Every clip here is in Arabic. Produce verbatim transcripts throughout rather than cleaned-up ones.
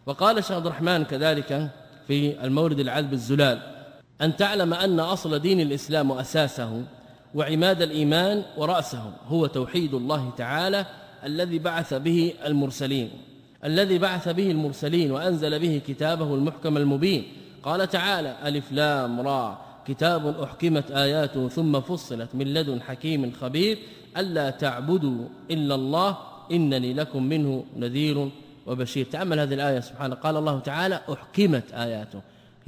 وقال الشيخ عبد الرحمن كذلك في المورد العذب الزلال أن تعلم أن أصل دين الإسلام وأساسه وعماد الإيمان ورأسه هو توحيد الله تعالى الذي بعث به المرسلين الذي بعث به المرسلين وأنزل به كتابه المحكم المبين. قال تعالى ألف لام را كتاب أحكمت آياته ثم فصلت من لدن حكيم خبير ألا تعبدوا إلا الله إنني لكم منه نذير وبشير. تأمل هذه الآية سبحانه، قال الله تعالى أحكمت آياته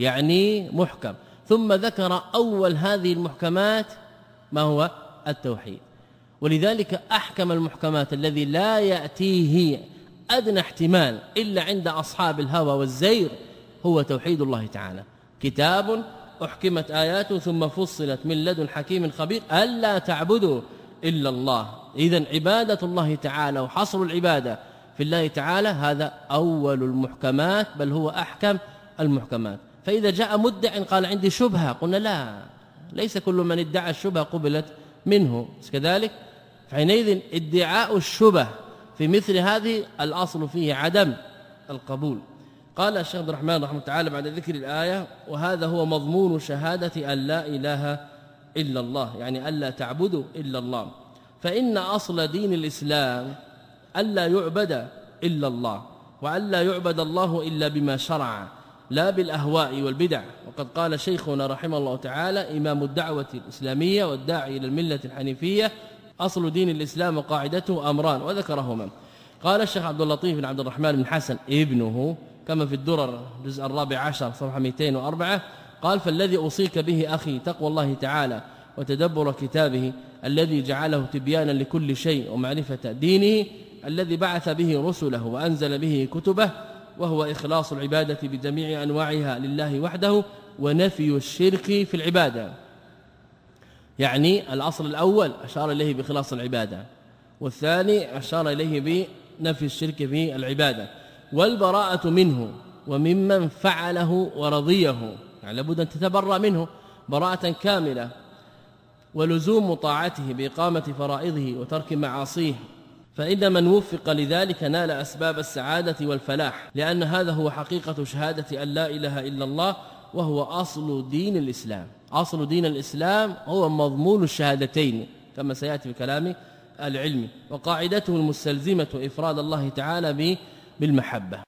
يعني محكم، ثم ذكر أول هذه المحكمات ما هو التوحيد، ولذلك أحكم المحكمات الذي لا يأتيه أدنى احتمال إلا عند أصحاب الهوى والزير هو توحيد الله تعالى. كتاب أحكمت آياته ثم فصلت من لدن حكيم خبير ألا تعبدوا إلا الله. إذن عبادة الله تعالى وحصر العبادة في الله تعالى هذا أول المحكمات، بل هو أحكم المحكمات. فإذا جاء مدع قال عندي شبهة قلنا لا، ليس كل من ادعى الشبهة قبلت منه كذلك. فحينئذ ادعاء الشبه في مثل هذه الأصل فيه عدم القبول. قال الشيخ عبد الرحمن رحمه الله تعالى بعد ذكر الآية وهذا هو مضمون شهادة أن لا إله إلا الله، يعني ألا تعبدوا إلا الله. فإن أصل دين الإسلام ألا يعبد إلا الله، وألا يعبد الله إلا بما شرع لا بالأهواء والبدع. وقد قال شيخنا رحمه الله تعالى إمام الدعوة الإسلامية والداعي إلى الملة الحنيفية أصل دين الإسلام وقاعدته أمران وذكرهما. قال الشيخ عبد اللطيف بن عبد الرحمن بن حسن ابنه كما في الدرر الجزء الرابع عشر صفحة مئتين وأربعة قال فالذي أوصيك به أخي تقوى الله تعالى وتدبر كتابه الذي جعله تبيانا لكل شيء ومعرفة دينه الذي بعث به رسله وأنزل به كتبه، وهو إخلاص العبادة بجميع أنواعها لله وحده ونفي الشرك في العبادة. يعني الأصل الأول أشار إليه بإخلاص العبادة، والثاني أشار إليه بنفي الشرك في العبادة، والبراءة منه وممن فعله ورضيه، يعني لابد أن تتبرأ منه براءة كاملة، ولزوم طاعته بإقامة فرائضه وترك معاصيه، فإن من وفق لذلك نال أسباب السعادة والفلاح، لأن هذا هو حقيقة شهادة أن لا إله إلا الله، وهو أصل دين الإسلام. أصل دين الإسلام هو مضمون الشهادتين كما سيأتي في كلام العلم، وقاعدته المستلزمة إفراد الله تعالى بالمحبة.